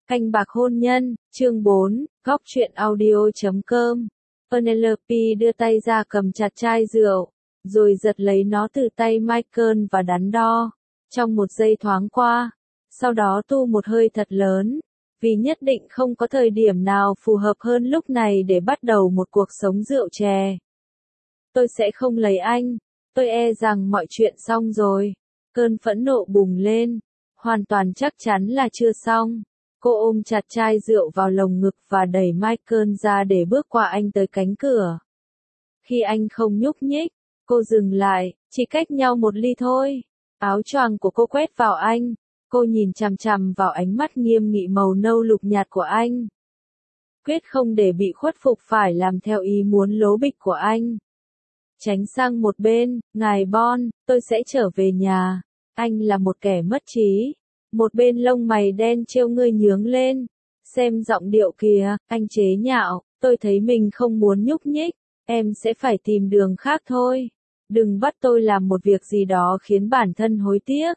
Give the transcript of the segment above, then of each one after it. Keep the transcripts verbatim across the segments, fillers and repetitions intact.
Canh bạc hôn nhân, chương bốn, góc truyện audio chấm com. Penelope đưa tay ra cầm chặt chai rượu, rồi giật lấy nó từ tay Michael và đắn đo. Trong một giây thoáng qua, sau đó tu một hơi thật lớn, vì nhất định không có thời điểm nào phù hợp hơn lúc này để bắt đầu một cuộc sống rượu chè. Tôi sẽ không lấy anh, tôi e rằng mọi chuyện xong rồi. Cơn phẫn nộ bùng lên, hoàn toàn chắc chắn là chưa xong. Cô ôm chặt chai rượu vào lồng ngực và đẩy Michael ra để bước qua anh tới cánh cửa. Khi anh không nhúc nhích, cô dừng lại, chỉ cách nhau một ly thôi. Áo choàng của cô quét vào anh, cô nhìn chằm chằm vào ánh mắt nghiêm nghị màu nâu lục nhạt của anh. Quyết không để bị khuất phục phải làm theo ý muốn lố bịch của anh. Tránh sang một bên, ngài Bon, tôi sẽ trở về nhà. Anh là một kẻ mất trí. Một bên lông mày đen trêu ngươi nhướng lên. Xem giọng điệu kìa, anh chế nhạo, tôi thấy mình không muốn nhúc nhích. Em sẽ phải tìm đường khác thôi. Đừng bắt tôi làm một việc gì đó khiến bản thân hối tiếc.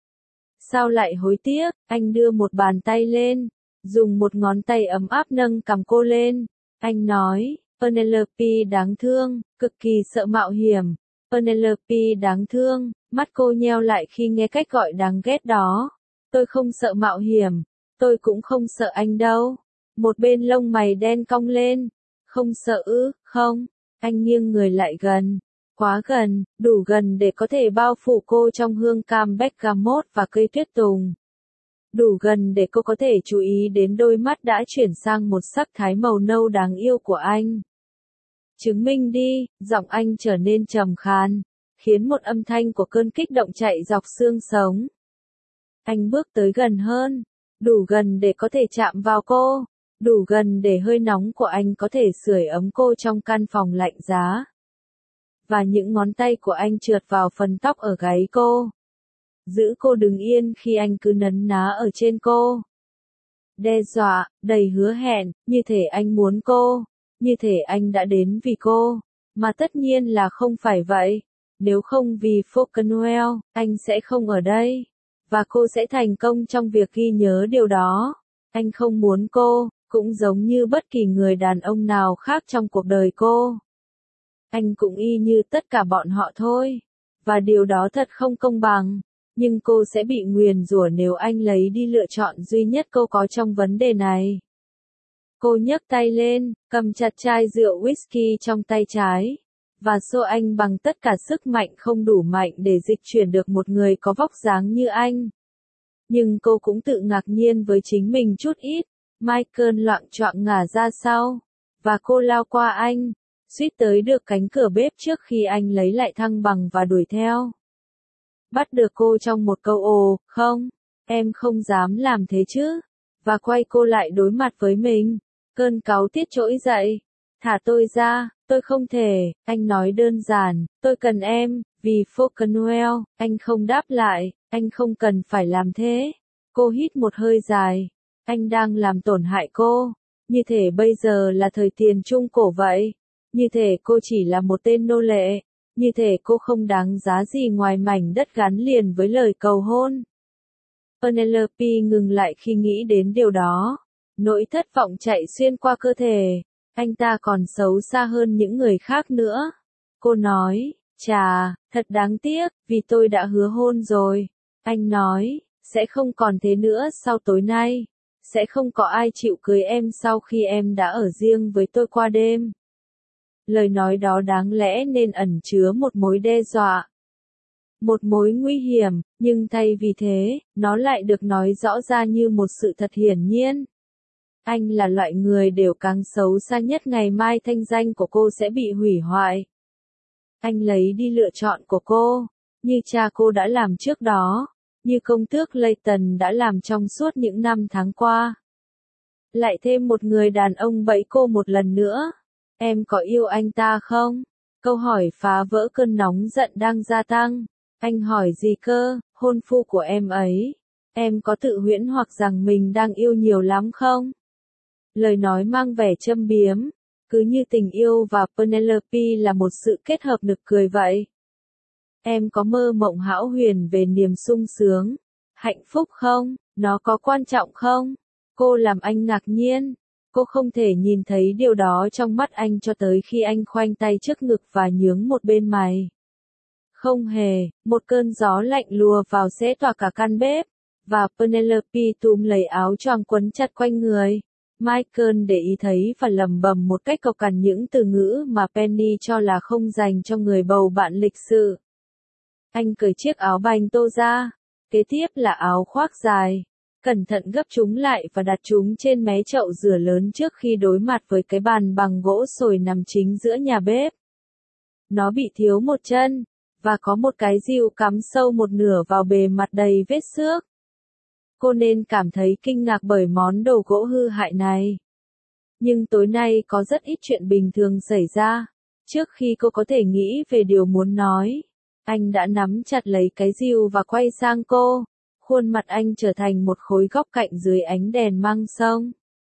Sao lại hối tiếc? Anh đưa một bàn tay lên, dùng một ngón tay ấm áp nâng cằm cô lên. Anh nói, Penelope đáng thương, cực kỳ sợ mạo hiểm. Penelope đáng thương, mắt cô nheo lại khi nghe cách gọi đáng ghét đó. Tôi không sợ mạo hiểm, tôi cũng không sợ anh đâu. Một bên lông mày đen cong lên. Không sợ ư, không? Anh nghiêng người lại gần. Quá gần, đủ gần để có thể bao phủ cô trong hương cam bergamot và cây tuyết tùng. Đủ gần để cô có thể chú ý đến đôi mắt đã chuyển sang một sắc thái màu nâu đáng yêu của anh. Chứng minh đi, giọng anh trở nên trầm khàn, khiến một âm thanh của cơn kích động chạy dọc xương sống. Anh bước tới gần hơn, đủ gần để có thể chạm vào cô, đủ gần để hơi nóng của anh có thể sưởi ấm cô trong căn phòng lạnh giá. Và những ngón tay của anh trượt vào phần tóc ở gáy cô. Giữ cô đứng yên khi anh cứ nấn ná ở trên cô. Đe dọa, đầy hứa hẹn, như thể anh muốn cô, như thể anh đã đến vì cô, mà tất nhiên là không phải vậy. Nếu không vì Falkenwell, anh sẽ không ở đây, và cô sẽ thành công trong việc ghi nhớ điều đó. Anh không muốn cô, cũng giống như bất kỳ người đàn ông nào khác trong cuộc đời cô. Anh cũng y như tất cả bọn họ thôi, và điều đó thật không công bằng. Nhưng cô sẽ bị nguyền rủa nếu anh lấy đi lựa chọn duy nhất cô có trong vấn đề này. Cô nhấc tay lên, cầm chặt chai rượu whisky trong tay trái, và xô anh bằng tất cả sức mạnh không đủ mạnh để dịch chuyển được một người có vóc dáng như anh. Nhưng cô cũng tự ngạc nhiên với chính mình chút ít. Michael loạng choạng ngả ra sau, và cô lao qua anh, suýt tới được cánh cửa bếp trước khi anh lấy lại thăng bằng và đuổi theo. Bắt được cô trong một câu ồ, không, em không dám làm thế chứ, và quay cô lại đối mặt với mình. Cơn cáu tiết trỗi dậy. Thả tôi ra, tôi không thể, anh nói đơn giản, tôi cần em, vì Falkenwell. Anh không đáp lại, anh không cần phải làm thế. Cô hít một hơi dài. Anh đang làm tổn hại cô, như thể bây giờ là thời tiền trung cổ vậy, như thể cô chỉ là một tên nô lệ, như thể cô không đáng giá gì ngoài mảnh đất gắn liền với lời cầu hôn. Penelope ngừng lại khi nghĩ đến điều đó. Nỗi thất vọng chạy xuyên qua cơ thể. Anh ta còn xấu xa hơn những người khác nữa. Cô nói, chà, thật đáng tiếc, vì tôi đã hứa hôn rồi. Anh nói, sẽ không còn thế nữa sau tối nay. Sẽ không có ai chịu cưới em sau khi em đã ở riêng với tôi qua đêm. Lời nói đó đáng lẽ nên ẩn chứa một mối đe dọa. Một mối nguy hiểm, nhưng thay vì thế, nó lại được nói rõ ra như một sự thật hiển nhiên. Anh là loại người đều càng xấu xa nhất, ngày mai thanh danh của cô sẽ bị hủy hoại. Anh lấy đi lựa chọn của cô, như cha cô đã làm trước đó, như công tước Leighton đã làm trong suốt những năm tháng qua. Lại thêm một người đàn ông bẫy cô một lần nữa. Em có yêu anh ta không? Câu hỏi phá vỡ cơn nóng giận đang gia tăng. Anh hỏi gì cơ, hôn phu của em ấy? Em có tự huyễn hoặc rằng mình đang yêu nhiều lắm không? Lời nói mang vẻ châm biếm, cứ như tình yêu và Penelope là một sự kết hợp nực cười vậy. Em có mơ mộng hão huyền về niềm sung sướng, hạnh phúc không? Nó có quan trọng không? Cô làm anh ngạc nhiên. Cô không thể nhìn thấy điều đó trong mắt anh cho tới khi anh khoanh tay trước ngực và nhướng một bên mày. Không hề, một cơn gió lạnh lùa vào xé tỏa cả căn bếp, và Penelope túm lấy áo choàng quấn chặt quanh người. Michael để ý thấy và lẩm bẩm một cách cộc cằn những từ ngữ mà Penny cho là không dành cho người bầu bạn lịch sự. Anh cởi chiếc áo bành tô ra, kế tiếp là áo khoác dài. Cẩn thận gấp chúng lại và đặt chúng trên mé chậu rửa lớn trước khi đối mặt với cái bàn bằng gỗ sồi nằm chính giữa nhà bếp. Nó bị thiếu một chân, và có một cái rìu cắm sâu một nửa vào bề mặt đầy vết xước. Cô nên cảm thấy kinh ngạc bởi món đồ gỗ hư hại này. Nhưng tối nay có rất ít chuyện bình thường xảy ra. Trước khi cô có thể nghĩ về điều muốn nói, anh đã nắm chặt lấy cái rìu và quay sang cô. Khuôn mặt anh trở thành một khối góc cạnh dưới ánh đèn măng sông.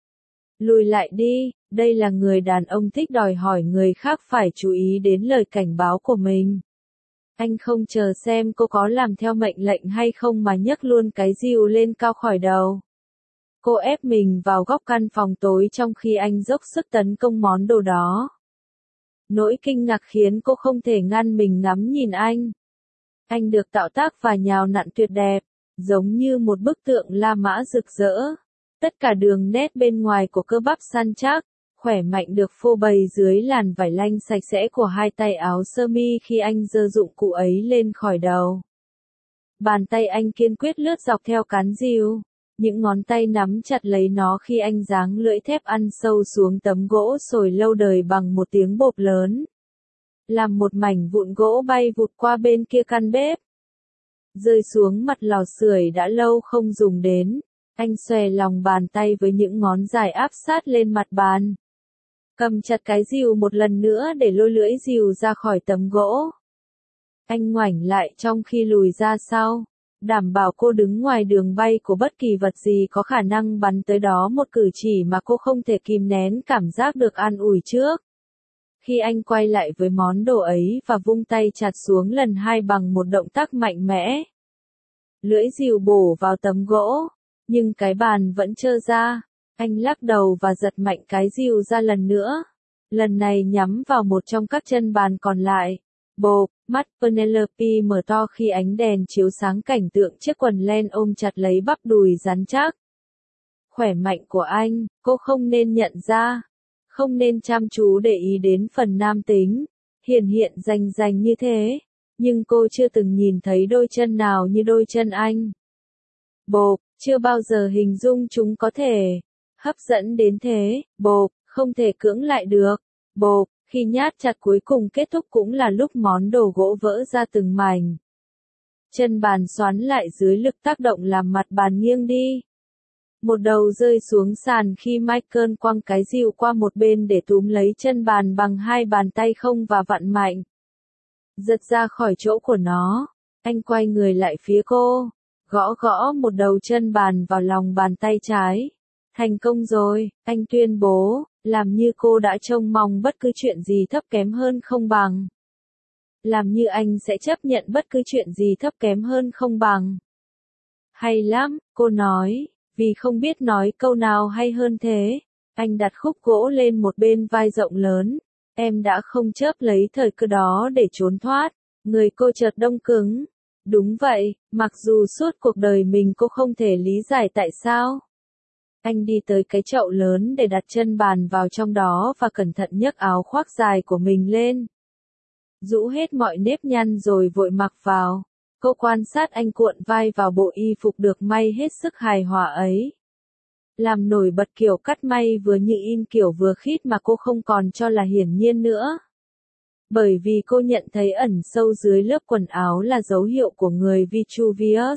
Lùi lại đi, đây là người đàn ông thích đòi hỏi người khác phải chú ý đến lời cảnh báo của mình. Anh không chờ xem cô có làm theo mệnh lệnh hay không mà nhấc luôn cái rìu lên cao khỏi đầu. Cô ép mình vào góc căn phòng tối trong khi anh dốc sức tấn công món đồ đó. Nỗi kinh ngạc khiến cô không thể ngăn mình ngắm nhìn anh. Anh được tạo tác và nhào nặn tuyệt đẹp, giống như một bức tượng La Mã rực rỡ. Tất cả đường nét bên ngoài của cơ bắp săn chắc, khỏe mạnh được phô bày dưới làn vải lanh sạch sẽ của hai tay áo sơ mi khi anh giơ dụng cụ ấy lên khỏi đầu. Bàn tay anh kiên quyết lướt dọc theo cán rìu, những ngón tay nắm chặt lấy nó khi anh giáng lưỡi thép ăn sâu xuống tấm gỗ sồi lâu đời bằng một tiếng bộp lớn. Làm một mảnh vụn gỗ bay vụt qua bên kia căn bếp, rơi xuống mặt lò sưởi đã lâu không dùng đến. Anh xòe lòng bàn tay với những ngón dài áp sát lên mặt bàn. Cầm chặt cái rìu một lần nữa để lôi lưỡi rìu ra khỏi tấm gỗ. Anh ngoảnh lại trong khi lùi ra sau, đảm bảo cô đứng ngoài đường bay của bất kỳ vật gì có khả năng bắn tới đó, một cử chỉ mà cô không thể kìm nén cảm giác được an ủi trước. Khi anh quay lại với món đồ ấy và vung tay chặt xuống lần hai bằng một động tác mạnh mẽ. Lưỡi rìu bổ vào tấm gỗ, nhưng cái bàn vẫn trơ ra. Anh lắc đầu và giật mạnh cái rìu ra lần nữa. Lần này nhắm vào một trong các chân bàn còn lại. Bộp, mắt Penelope mở to khi ánh đèn chiếu sáng cảnh tượng chiếc quần len ôm chặt lấy bắp đùi rắn chắc. Khỏe mạnh của anh, cô không nên nhận ra. Không nên chăm chú để ý đến phần nam tính, hiển hiện rành rành như thế. Nhưng cô chưa từng nhìn thấy đôi chân nào như đôi chân anh. Bộp, chưa bao giờ hình dung chúng có thể hấp dẫn đến thế. Bộp, không thể cưỡng lại được. Bộp, khi nhát chặt cuối cùng kết thúc cũng là lúc món đồ gỗ vỡ ra từng mảnh. Chân bàn xoắn lại dưới lực tác động làm mặt bàn nghiêng đi. Một đầu rơi xuống sàn khi Michael quăng cái rìu qua một bên để túm lấy chân bàn bằng hai bàn tay không và vặn mạnh. Giật ra khỏi chỗ của nó, anh quay người lại phía cô, gõ gõ một đầu chân bàn vào lòng bàn tay trái. Thành công rồi, anh tuyên bố, làm như cô đã trông mong bất cứ chuyện gì thấp kém hơn không bằng. Làm như anh sẽ chấp nhận bất cứ chuyện gì thấp kém hơn không bằng. Hay lắm, cô nói, vì không biết nói câu nào hay hơn thế. Anh đặt khúc gỗ lên một bên vai rộng lớn. Em đã không chớp lấy thời cơ đó để trốn thoát. Người cô chợt đông cứng. Đúng vậy, mặc dù suốt cuộc đời mình cô không thể lý giải tại sao. Anh đi tới cái chậu lớn để đặt chân bàn vào trong đó và cẩn thận nhấc áo khoác dài của mình lên. Rũ hết mọi nếp nhăn rồi vội mặc vào. Cô quan sát anh cuộn vai vào bộ y phục được may hết sức hài hòa ấy. Làm nổi bật kiểu cắt may vừa như in kiểu vừa khít mà cô không còn cho là hiển nhiên nữa. Bởi vì cô nhận thấy ẩn sâu dưới lớp quần áo là dấu hiệu của người Vitruvius.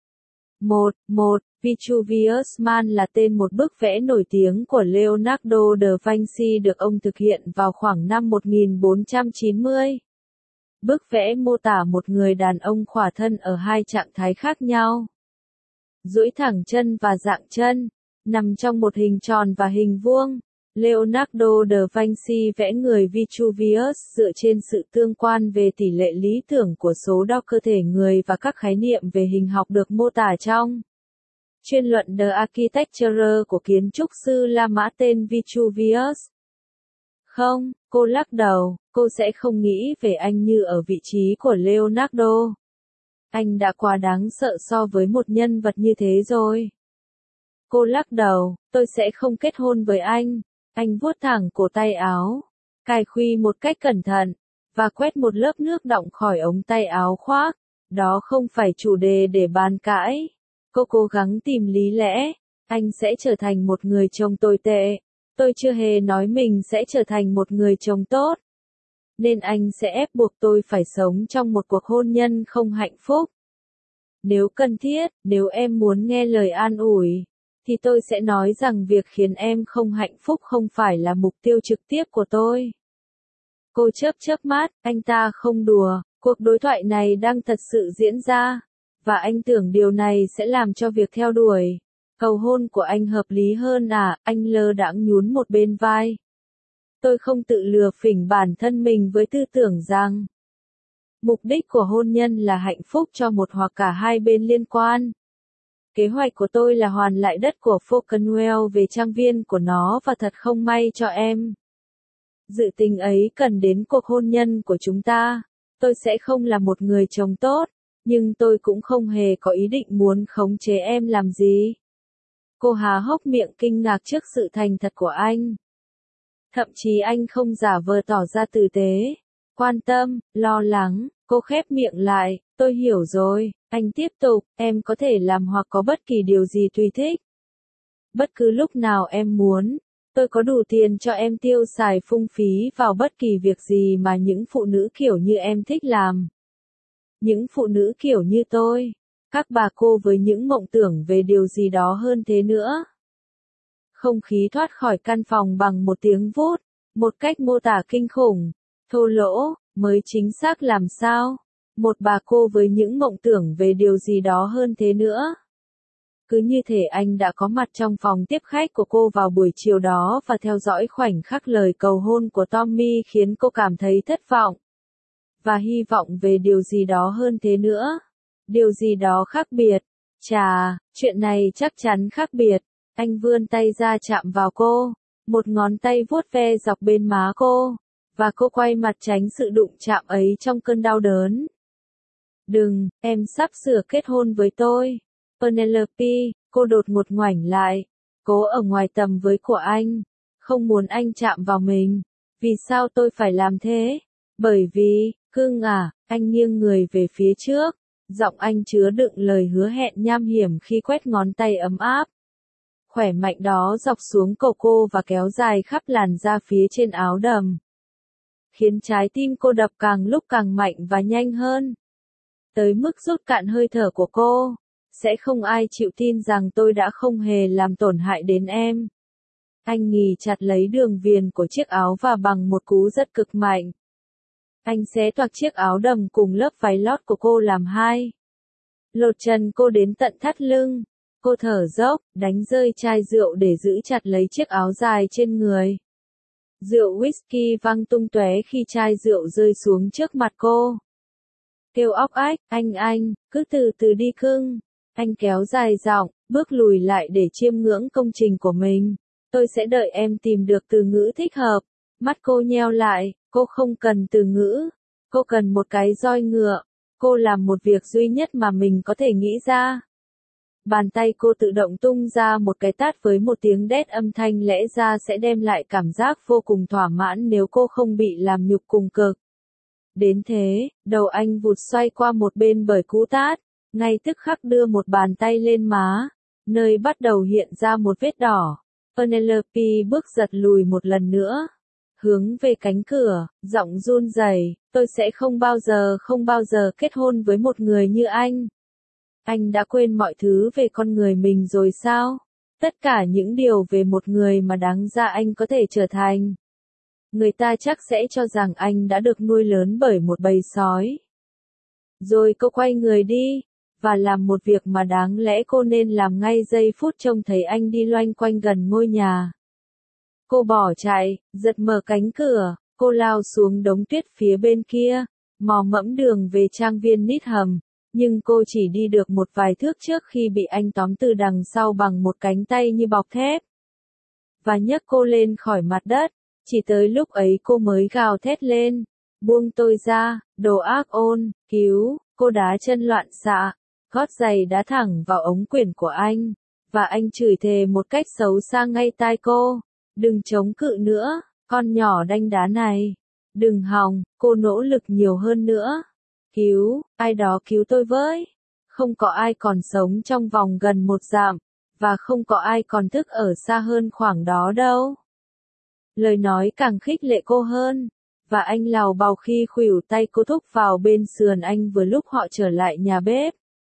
một. một. Vitruvius Man là tên một bức vẽ nổi tiếng của Leonardo da Vinci được ông thực hiện vào khoảng năm một nghìn bốn trăm chín mươi. Bức vẽ mô tả một người đàn ông khỏa thân ở hai trạng thái khác nhau. Duỗi thẳng chân và dạng chân, nằm trong một hình tròn và hình vuông. Leonardo da Vinci vẽ người Vitruvius dựa trên sự tương quan về tỷ lệ lý tưởng của số đo cơ thể người và các khái niệm về hình học được mô tả trong Chuyên luận The Architecture của kiến trúc sư La Mã tên Vitruvius. Không, cô lắc đầu, cô sẽ không nghĩ về anh như ở vị trí của Leonardo. Anh đã quá đáng sợ so với một nhân vật như thế rồi. Cô lắc đầu, tôi sẽ không kết hôn với anh. Anh vuốt thẳng cổ tay áo, cài khuy một cách cẩn thận, và quét một lớp nước đọng khỏi ống tay áo khoác. Đó không phải chủ đề để bàn cãi. Cô cố gắng tìm lý lẽ. Anh sẽ trở thành một người chồng tồi tệ. Tôi chưa hề nói mình sẽ trở thành một người chồng tốt. Nên anh sẽ ép buộc tôi phải sống trong một cuộc hôn nhân không hạnh phúc. Nếu cần thiết, nếu em muốn nghe lời an ủi, thì tôi sẽ nói rằng việc khiến em không hạnh phúc không phải là mục tiêu trực tiếp của tôi. Cô chớp chớp mắt, anh ta không đùa, cuộc đối thoại này đang thật sự diễn ra, và anh tưởng điều này sẽ làm cho việc theo đuổi cầu hôn của anh hợp lý hơn à, anh lơ đãng nhún một bên vai. Tôi không tự lừa phỉnh bản thân mình với tư tưởng rằng mục đích của hôn nhân là hạnh phúc cho một hoặc cả hai bên liên quan. Kế hoạch của tôi là hoàn lại đất của Falconwell về trang viên của nó và thật không may cho em. Dự tính ấy cần đến cuộc hôn nhân của chúng ta. Tôi sẽ không là một người chồng tốt, nhưng tôi cũng không hề có ý định muốn khống chế em làm gì. Cô há hốc miệng kinh ngạc trước sự thành thật của anh. Thậm chí anh không giả vờ tỏ ra tử tế, quan tâm, lo lắng. Cô khép miệng lại, tôi hiểu rồi. Anh tiếp tục, em có thể làm hoặc có bất kỳ điều gì tùy thích. Bất cứ lúc nào em muốn. Tôi có đủ tiền cho em tiêu xài phung phí vào bất kỳ việc gì mà những phụ nữ kiểu như em thích làm. Những phụ nữ kiểu như tôi. Các bà cô với những mộng tưởng về điều gì đó hơn thế nữa. Không khí thoát khỏi căn phòng bằng một tiếng vút, một cách mô tả kinh khủng, thô lỗ, mới chính xác làm sao. Một bà cô với những mộng tưởng về điều gì đó hơn thế nữa. Cứ như thể anh đã có mặt trong phòng tiếp khách của cô vào buổi chiều đó và theo dõi khoảnh khắc lời cầu hôn của Tommy khiến cô cảm thấy thất vọng. Và hy vọng về điều gì đó hơn thế nữa. Điều gì đó khác biệt. Chà, chuyện này chắc chắn khác biệt. Anh vươn tay ra chạm vào cô. Một ngón tay vuốt ve dọc bên má cô. Và cô quay mặt tránh sự đụng chạm ấy trong cơn đau đớn. Đừng, em sắp sửa kết hôn với tôi. Penelope, cô đột ngột ngoảnh lại. Cố ở ngoài tầm với của anh. Không muốn anh chạm vào mình. Vì sao tôi phải làm thế? Bởi vì, cưng à, anh nghiêng người về phía trước. Giọng anh chứa đựng lời hứa hẹn nham hiểm khi quét ngón tay ấm áp. Khỏe mạnh đó dọc xuống cổ cô và kéo dài khắp làn da phía trên áo đầm. Khiến trái tim cô đập càng lúc càng mạnh và nhanh hơn. Tới mức rút cạn hơi thở của cô. Sẽ không ai chịu tin rằng tôi đã không hề làm tổn hại đến em. Anh nghì chặt lấy đường viền của chiếc áo và bằng một cú rất cực mạnh. Anh xé toạc chiếc áo đầm cùng lớp váy lót của cô làm hai. Lột trần cô đến tận thắt lưng. Cô thở dốc, đánh rơi chai rượu để giữ chặt lấy chiếc áo dài trên người. Rượu whisky văng tung tóe khi chai rượu rơi xuống trước mặt cô. Kêu óc ách, anh anh, cứ từ từ đi cưng. Anh kéo dài giọng, bước lùi lại để chiêm ngưỡng công trình của mình. Tôi sẽ đợi em tìm được từ ngữ thích hợp. Mắt cô nheo lại, cô không cần từ ngữ. Cô cần một cái roi ngựa. Cô làm một việc duy nhất mà mình có thể nghĩ ra. Bàn tay cô tự động tung ra một cái tát với một tiếng đét âm thanh lẽ ra sẽ đem lại cảm giác vô cùng thỏa mãn nếu cô không bị làm nhục cùng cực. Đến thế, đầu anh vụt xoay qua một bên bởi cú tát, ngay tức khắc đưa một bàn tay lên má, nơi bắt đầu hiện ra một vết đỏ. Penelope bước giật lùi một lần nữa, hướng về cánh cửa, giọng run rẩy, tôi sẽ không bao giờ không bao giờ kết hôn với một người như anh. Anh đã quên mọi thứ về con người mình rồi sao? Tất cả những điều về một người mà đáng ra anh có thể trở thành. Người ta chắc sẽ cho rằng anh đã được nuôi lớn bởi một bầy sói. Rồi cô quay người đi, và làm một việc mà đáng lẽ cô nên làm ngay giây phút trông thấy anh đi loanh quanh gần ngôi nhà. Cô bỏ chạy, giật mở cánh cửa, cô lao xuống đống tuyết phía bên kia, mò mẫm đường về trang viên Needham. Nhưng cô chỉ đi được một vài thước trước khi bị anh tóm từ đằng sau bằng một cánh tay như bọc thép. Và nhấc cô lên khỏi mặt đất. Chỉ tới lúc ấy cô mới gào thét lên. Buông tôi ra, đồ ác ôn, cứu, cô đá chân loạn xạ. Gót giày đá thẳng vào ống quyển của anh. Và anh chửi thề một cách xấu xa ngay tai cô. Đừng chống cự nữa, con nhỏ đanh đá này. Đừng hòng, cô nỗ lực nhiều hơn nữa. Cứu, ai đó cứu tôi với. Không có ai còn sống trong vòng gần một dặm. Và không có ai còn thức ở xa hơn khoảng đó đâu. Lời nói càng khích lệ cô hơn. Và anh lào bào khi khuỷu tay cô thúc vào bên sườn anh vừa lúc họ trở lại nhà bếp.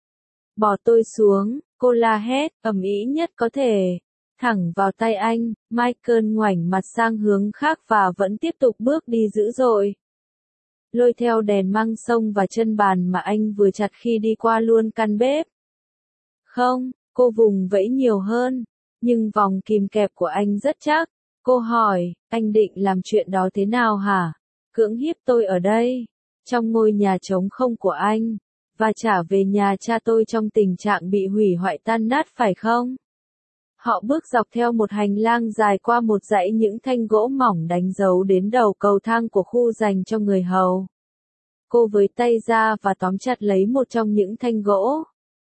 Bỏ tôi xuống, cô la hét, ầm ĩ nhất có thể. Thẳng vào tay anh, Michael ngoảnh mặt sang hướng khác và vẫn tiếp tục bước đi dữ dội. Lôi theo đèn măng sông và chân bàn mà anh vừa chặt khi đi qua luôn căn bếp. Không, cô vùng vẫy nhiều hơn, nhưng vòng kìm kẹp của anh rất chắc. Cô hỏi, anh định làm chuyện đó thế nào hả? Cưỡng hiếp tôi ở đây, trong ngôi nhà trống không của anh, và trả về nhà cha tôi trong tình trạng bị hủy hoại tan nát phải không? Họ bước dọc theo một hành lang dài qua một dãy những thanh gỗ mỏng đánh dấu đến đầu cầu thang của khu dành cho người hầu. Cô với tay ra và tóm chặt lấy một trong những thanh gỗ.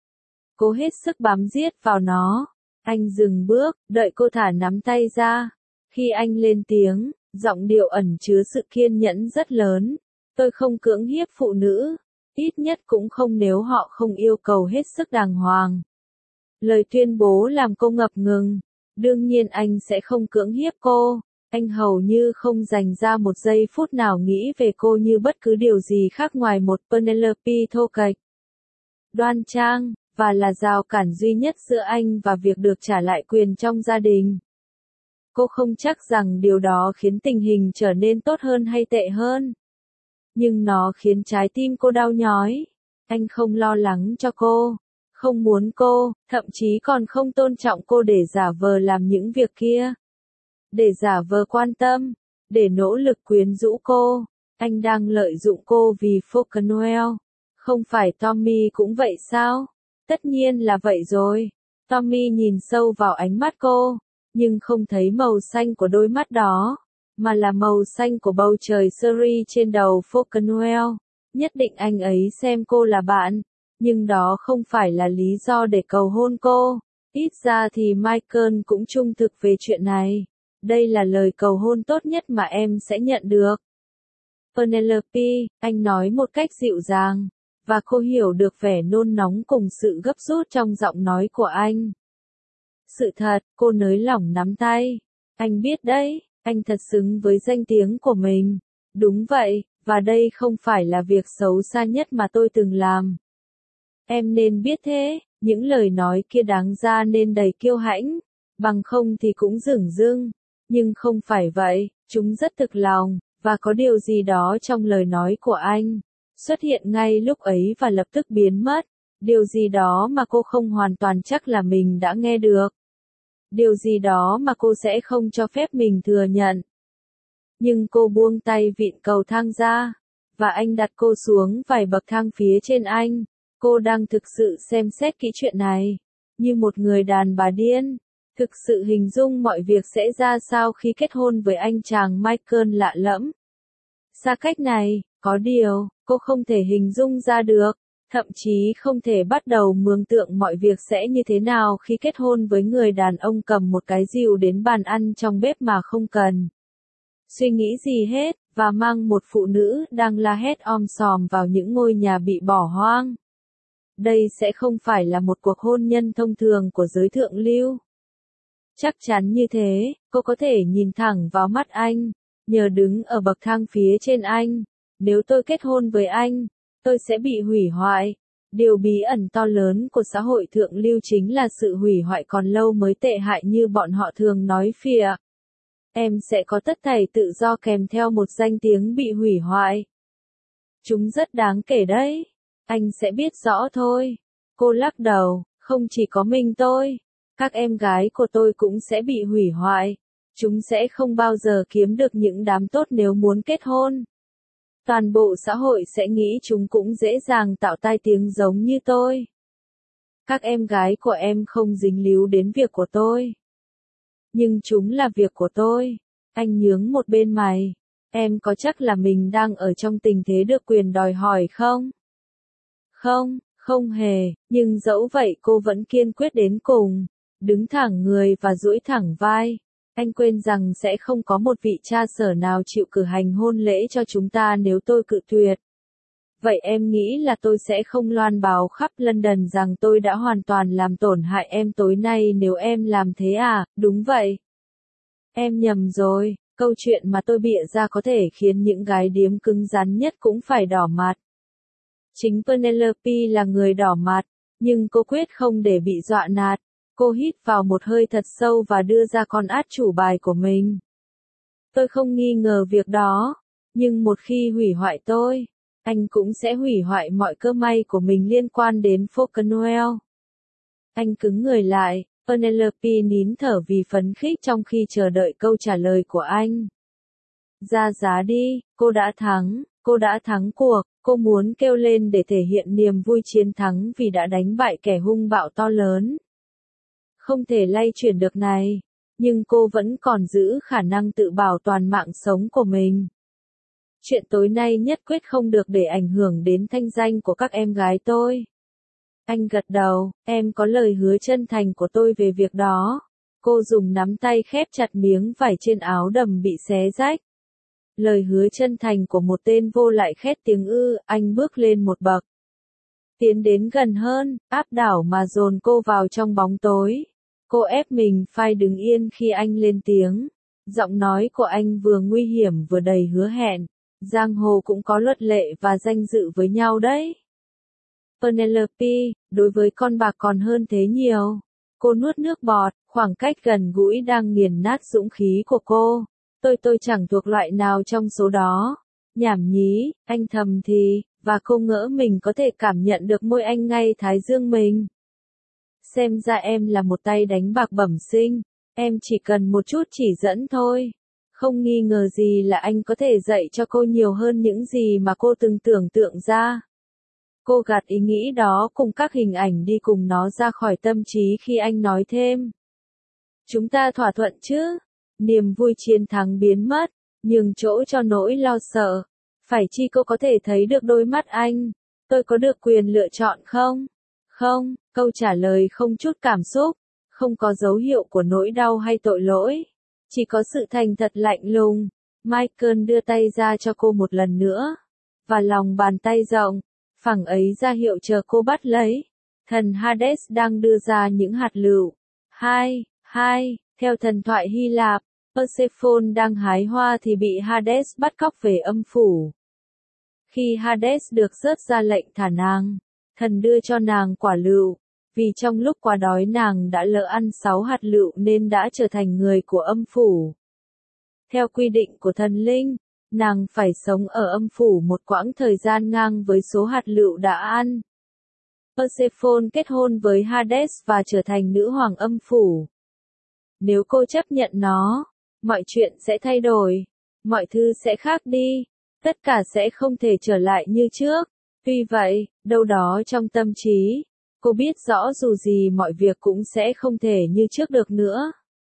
Cô hết sức bám giết vào nó. Anh dừng bước, đợi cô thả nắm tay ra. Khi anh lên tiếng, giọng điệu ẩn chứa sự kiên nhẫn rất lớn. Tôi không cưỡng hiếp phụ nữ, ít nhất cũng không nếu họ không yêu cầu hết sức đàng hoàng. Lời tuyên bố làm cô ngập ngừng. Đương nhiên anh sẽ không cưỡng hiếp cô. Anh hầu như không dành ra một giây phút nào nghĩ về cô như bất cứ điều gì khác ngoài một Penelope thô kệch, đoan trang, và là rào cản duy nhất giữa anh và việc được trả lại quyền trong gia đình. Cô không chắc rằng điều đó khiến tình hình trở nên tốt hơn hay tệ hơn. Nhưng nó khiến trái tim cô đau nhói. Anh không lo lắng cho cô, không muốn cô, thậm chí còn không tôn trọng cô để giả vờ làm những việc kia. Để giả vờ quan tâm, để nỗ lực quyến rũ cô. Anh đang lợi dụng cô vì Falconwell. Không phải Tommy cũng vậy sao? Tất nhiên là vậy rồi. Tommy nhìn sâu vào ánh mắt cô, nhưng không thấy màu xanh của đôi mắt đó, mà là màu xanh của bầu trời Surrey trên đầu Falconwell. Nhất định anh ấy xem cô là bạn, nhưng đó không phải là lý do để cầu hôn cô. Ít ra thì Michael cũng trung thực về chuyện này. Đây là lời cầu hôn tốt nhất mà em sẽ nhận được. Penelope, anh nói một cách dịu dàng, và cô hiểu được vẻ nôn nóng cùng sự gấp rút trong giọng nói của anh. Sự thật, cô nới lỏng nắm tay. Anh biết đấy, anh thật xứng với danh tiếng của mình. Đúng vậy, và đây không phải là việc xấu xa nhất mà tôi từng làm. Em nên biết thế, những lời nói kia đáng ra nên đầy kiêu hãnh, bằng không thì cũng dửng dưng. Nhưng không phải vậy, chúng rất thực lòng, và có điều gì đó trong lời nói của anh xuất hiện ngay lúc ấy và lập tức biến mất. Điều gì đó mà cô không hoàn toàn chắc là mình đã nghe được. Điều gì đó mà cô sẽ không cho phép mình thừa nhận. Nhưng cô buông tay vịn cầu thang ra, và anh đặt cô xuống vài bậc thang phía trên anh. Cô đang thực sự xem xét kỹ chuyện này, như một người đàn bà điên. Thực sự hình dung mọi việc sẽ ra sao khi kết hôn với anh chàng Michael lạ lẫm. Xa cách này, có điều, cô không thể hình dung ra được, thậm chí không thể bắt đầu mường tượng mọi việc sẽ như thế nào khi kết hôn với người đàn ông cầm một cái rìu đến bàn ăn trong bếp mà không cần suy nghĩ gì hết, và mang một phụ nữ đang la hét om sòm vào những ngôi nhà bị bỏ hoang. Đây sẽ không phải là một cuộc hôn nhân thông thường của giới thượng lưu. Chắc chắn như thế, cô có thể nhìn thẳng vào mắt anh, nhờ đứng ở bậc thang phía trên anh. Nếu tôi kết hôn với anh, tôi sẽ bị hủy hoại. Điều bí ẩn to lớn của xã hội thượng lưu chính là sự hủy hoại còn lâu mới tệ hại như bọn họ thường nói phìa. Em sẽ có tất thảy tự do kèm theo một danh tiếng bị hủy hoại. Chúng rất đáng kể đấy. Anh sẽ biết rõ thôi. Cô lắc đầu, không chỉ có mình tôi. Các em gái của tôi cũng sẽ bị hủy hoại. Chúng sẽ không bao giờ kiếm được những đám tốt nếu muốn kết hôn. Toàn bộ xã hội sẽ nghĩ chúng cũng dễ dàng tạo tai tiếng giống như tôi. Các em gái của em không dính líu đến việc của tôi. Nhưng chúng là việc của tôi. Anh nhướng một bên mày. Em có chắc là mình đang ở trong tình thế được quyền đòi hỏi không? Không, không hề, nhưng dẫu vậy cô vẫn kiên quyết đến cùng. Đứng thẳng người và duỗi thẳng vai. Anh quên rằng sẽ không có một vị cha sở nào chịu cử hành hôn lễ cho chúng ta nếu tôi cự tuyệt. Vậy em nghĩ là tôi sẽ không loan báo khắp London rằng tôi đã hoàn toàn làm tổn hại em tối nay nếu em làm thế à? Đúng vậy. Em nhầm rồi, câu chuyện mà tôi bịa ra có thể khiến những gái điếm cứng rắn nhất cũng phải đỏ mặt. Chính Penelope là người đỏ mặt, nhưng cô quyết không để bị dọa nạt. Cô hít vào một hơi thật sâu và đưa ra con át chủ bài của mình. Tôi không nghi ngờ việc đó, nhưng một khi hủy hoại tôi, anh cũng sẽ hủy hoại mọi cơ may của mình liên quan đến Falconwell. Anh cứng người lại, Penelope nín thở vì phấn khích trong khi chờ đợi câu trả lời của anh. Ra giá đi, cô đã thắng, cô đã thắng cuộc, cô muốn kêu lên để thể hiện niềm vui chiến thắng vì đã đánh bại kẻ hung bạo to lớn. Không thể lay chuyển được này, nhưng cô vẫn còn giữ khả năng tự bảo toàn mạng sống của mình. Chuyện tối nay nhất quyết không được để ảnh hưởng đến thanh danh của các em gái tôi. Anh gật đầu, em có lời hứa chân thành của tôi về việc đó. Cô dùng nắm tay khép chặt miếng vải trên áo đầm bị xé rách. Lời hứa chân thành của một tên vô lại khét tiếng ư, anh bước lên một bậc. Tiến đến gần hơn, áp đảo mà dồn cô vào trong bóng tối. Cô ép mình phải đứng yên khi anh lên tiếng. Giọng nói của anh vừa nguy hiểm vừa đầy hứa hẹn. Giang hồ cũng có luật lệ và danh dự với nhau đấy. Penelope, đối với con bạc còn hơn thế nhiều. Cô nuốt nước bọt, khoảng cách gần gũi đang nghiền nát dũng khí của cô. Tôi tôi chẳng thuộc loại nào trong số đó. Nhảm nhí, anh thầm thì, và cô ngỡ mình có thể cảm nhận được môi anh ngay thái dương mình. Xem ra em là một tay đánh bạc bẩm sinh, em chỉ cần một chút chỉ dẫn thôi. Không nghi ngờ gì là anh có thể dạy cho cô nhiều hơn những gì mà cô từng tưởng tượng ra. Cô gạt ý nghĩ đó cùng các hình ảnh đi cùng nó ra khỏi tâm trí khi anh nói thêm. Chúng ta thỏa thuận chứ? Niềm vui chiến thắng biến mất, nhường chỗ cho nỗi lo sợ. Phải chi cô có thể thấy được đôi mắt anh? Tôi có được quyền lựa chọn không? Không, câu trả lời không chút cảm xúc, không có dấu hiệu của nỗi đau hay tội lỗi. Chỉ có sự thành thật lạnh lùng. Michael đưa tay ra cho cô một lần nữa. Và lòng bàn tay rộng, phẳng ấy ra hiệu chờ cô bắt lấy. Thần Hades đang đưa ra những hạt lựu. Hai, hai, theo thần thoại Hy Lạp, Persephone đang hái hoa thì bị Hades bắt cóc về âm phủ. Khi Hades được rớt ra lệnh thả nàng, thần đưa cho nàng quả lựu. Vì trong lúc quá đói nàng đã lỡ ăn sáu hạt lựu nên đã trở thành người của âm phủ. Theo quy định của thần linh, nàng phải sống ở âm phủ một quãng thời gian ngang với số hạt lựu đã ăn. Persephone kết hôn với Hades và trở thành nữ hoàng âm phủ. Nếu cô chấp nhận nó, mọi chuyện sẽ thay đổi, mọi thứ sẽ khác đi, tất cả sẽ không thể trở lại như trước. Tuy vậy, đâu đó trong tâm trí, cô biết rõ dù gì mọi việc cũng sẽ không thể như trước được nữa.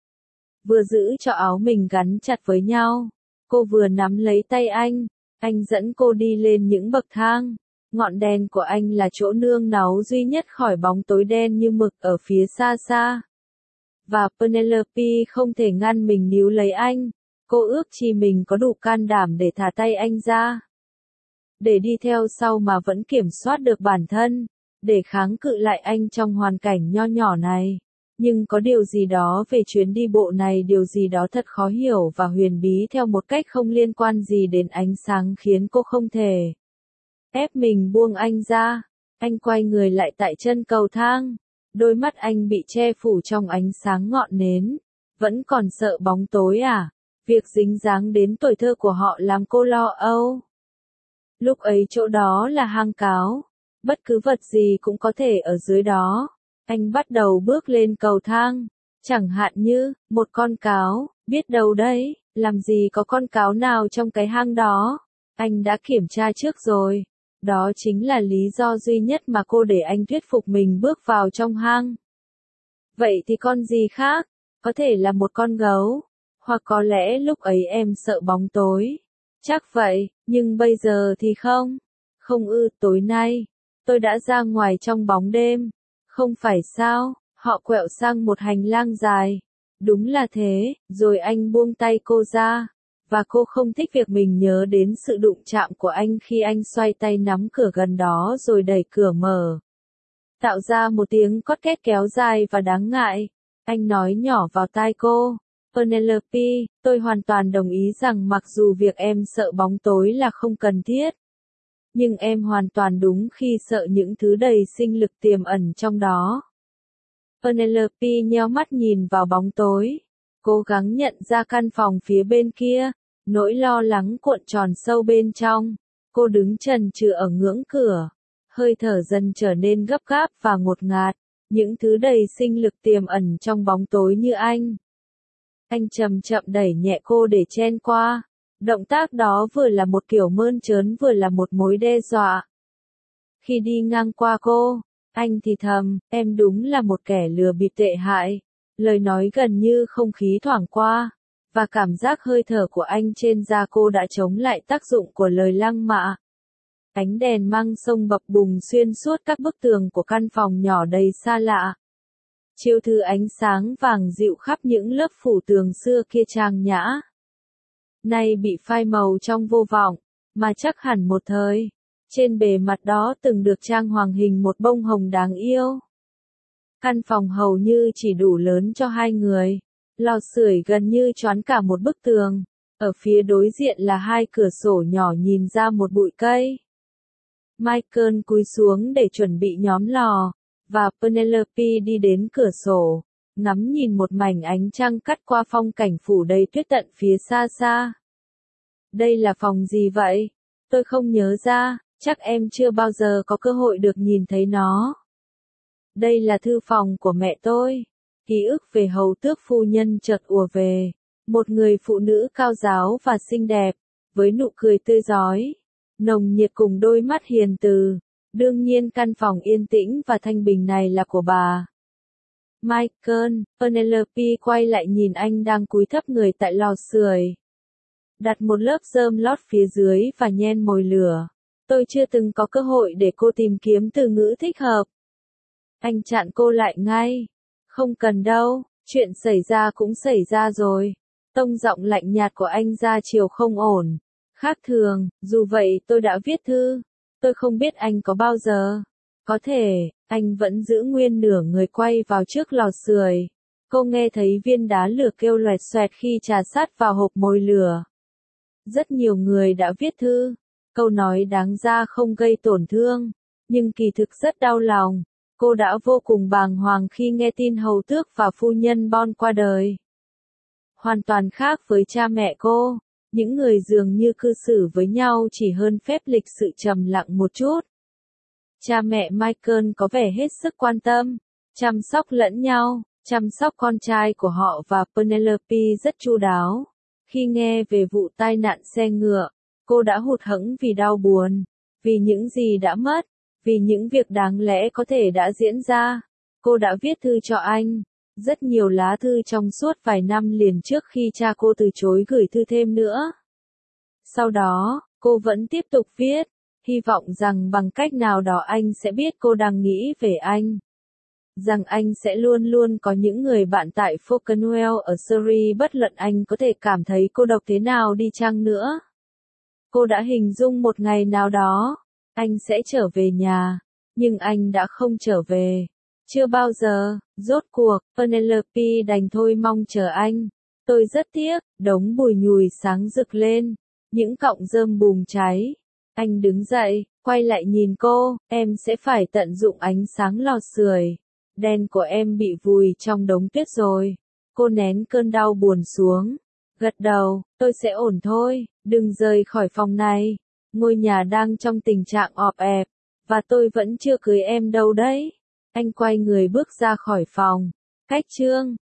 Vừa giữ cho áo mình gắn chặt với nhau, cô vừa nắm lấy tay anh, anh dẫn cô đi lên những bậc thang. Ngọn đèn của anh là chỗ nương náu duy nhất khỏi bóng tối đen như mực ở phía xa xa. Và Penelope không thể ngăn mình níu lấy anh, cô ước chi mình có đủ can đảm để thả tay anh ra. Để đi theo sau mà vẫn kiểm soát được bản thân, để kháng cự lại anh trong hoàn cảnh nho nhỏ này. Nhưng có điều gì đó về chuyến đi bộ này, điều gì đó thật khó hiểu và huyền bí theo một cách không liên quan gì đến ánh sáng khiến cô không thể ép mình buông anh ra. Anh quay người lại tại chân cầu thang. Đôi mắt anh bị che phủ trong ánh sáng ngọn nến. Vẫn còn sợ bóng tối à? Việc dính dáng đến tuổi thơ của họ làm cô lo âu. Lúc ấy chỗ đó là hang cáo. Bất cứ vật gì cũng có thể ở dưới đó. Anh bắt đầu bước lên cầu thang. Chẳng hạn như, một con cáo, biết đâu đấy, làm gì có con cáo nào trong cái hang đó. Anh đã kiểm tra trước rồi. Đó chính là lý do duy nhất mà cô để anh thuyết phục mình bước vào trong hang. Vậy thì con gì khác? Có thể là một con gấu. Hoặc có lẽ lúc ấy em sợ bóng tối. Chắc vậy, nhưng bây giờ thì không. Không ư, tối nay, tôi đã ra ngoài trong bóng đêm. Không phải sao, họ quẹo sang một hành lang dài. Đúng là thế, rồi anh buông tay cô ra. Và cô không thích việc mình nhớ đến sự đụng chạm của anh khi anh xoay tay nắm cửa gần đó rồi đẩy cửa mở. Tạo ra một tiếng cót két kéo dài và đáng ngại. Anh nói nhỏ vào tai cô. Penelope, tôi hoàn toàn đồng ý rằng mặc dù việc em sợ bóng tối là không cần thiết. Nhưng em hoàn toàn đúng khi sợ những thứ đầy sinh lực tiềm ẩn trong đó. Penelope nheo mắt nhìn vào bóng tối. Cố gắng nhận ra căn phòng phía bên kia. Nỗi lo lắng cuộn tròn sâu bên trong. Cô đứng chần chừ ở ngưỡng cửa. Hơi thở dần trở nên gấp gáp và ngột ngạt. Những thứ đầy sinh lực tiềm ẩn trong bóng tối như anh. Anh chậm chậm đẩy nhẹ cô để chen qua. Động tác đó vừa là một kiểu mơn trớn vừa là một mối đe dọa. Khi đi ngang qua cô, anh thì thầm, em đúng là một kẻ lừa bịp tệ hại. Lời nói gần như không khí thoảng qua. Và cảm giác hơi thở của anh trên da cô đã chống lại tác dụng của lời lăng mạ. Ánh đèn măng sông bập bùng xuyên suốt các bức tường của căn phòng nhỏ đầy xa lạ. Chiếu thứ ánh sáng vàng dịu khắp những lớp phủ tường xưa kia trang nhã. Nay bị phai màu trong vô vọng, mà chắc hẳn một thời. Trên bề mặt đó từng được trang hoàng hình một bông hồng đáng yêu. Căn phòng hầu như chỉ đủ lớn cho hai người. Lò sưởi gần như choán cả một bức tường. Ở phía đối diện là hai cửa sổ nhỏ nhìn ra một bụi cây. Michael cúi xuống để chuẩn bị nhóm lò, và Penelope đi đến cửa sổ, ngắm nhìn một mảnh ánh trăng cắt qua phong cảnh phủ đầy tuyết tận phía xa xa. Đây là phòng gì vậy? Tôi không nhớ ra, chắc em chưa bao giờ có cơ hội được nhìn thấy nó. Đây là thư phòng của mẹ tôi. Ký ức về hầu tước phu nhân chợt ùa về. Một người phụ nữ cao giáo và xinh đẹp, với nụ cười tươi rói, nồng nhiệt cùng đôi mắt hiền từ. Đương nhiên căn phòng yên tĩnh và thanh bình này là của bà. Michael, Penelope quay lại nhìn anh đang cúi thấp người tại lò sưởi. Đặt một lớp rơm lót phía dưới và nhen mồi lửa. Tôi chưa từng có cơ hội để cô tìm kiếm từ ngữ thích hợp. Anh chặn cô lại ngay. Không cần đâu, chuyện xảy ra cũng xảy ra rồi. Tông giọng lạnh nhạt của anh ra chiều không ổn. Khác thường, dù vậy tôi đã viết thư. Tôi không biết anh có bao giờ. Có thể, anh vẫn giữ nguyên nửa người quay vào trước lò sưởi. Cô nghe thấy viên đá lửa kêu loẹt xoẹt khi trà sát vào hộp mồi lửa. Rất nhiều người đã viết thư. Câu nói đáng ra không gây tổn thương. Nhưng kỳ thực rất đau lòng. Cô đã vô cùng bàng hoàng khi nghe tin hầu tước và phu nhân Bon qua đời. Hoàn toàn khác với cha mẹ cô. Những người dường như cư xử với nhau chỉ hơn phép lịch sự trầm lặng một chút. Cha mẹ Michael có vẻ hết sức quan tâm, chăm sóc lẫn nhau, chăm sóc con trai của họ và Penelope rất chu đáo. Khi nghe về vụ tai nạn xe ngựa, cô đã hụt hẫng vì đau buồn, vì những gì đã mất, vì những việc đáng lẽ có thể đã diễn ra. Cô đã viết thư cho anh. Rất nhiều lá thư trong suốt vài năm liền trước khi cha cô từ chối gửi thư thêm nữa. Sau đó, cô vẫn tiếp tục viết, hy vọng rằng bằng cách nào đó anh sẽ biết cô đang nghĩ về anh. Rằng anh sẽ luôn luôn có những người bạn tại Falkenwell ở Surrey bất luận anh có thể cảm thấy cô độc thế nào đi chăng nữa. Cô đã hình dung một ngày nào đó, anh sẽ trở về nhà, nhưng anh đã không trở về. Chưa bao giờ, rốt cuộc, Penelope đành thôi mong chờ anh. Tôi rất tiếc, đống bùi nhùi sáng rực lên, những cọng rơm bùng cháy. Anh đứng dậy, quay lại nhìn cô, em sẽ phải tận dụng ánh sáng lò sưởi. Đèn của em bị vùi trong đống tuyết rồi. Cô nén cơn đau buồn xuống, gật đầu, tôi sẽ ổn thôi, đừng rời khỏi phòng này. Ngôi nhà đang trong tình trạng ọp ẹp, và tôi vẫn chưa cưới em đâu đấy. Anh quay người bước ra khỏi phòng. Cách chương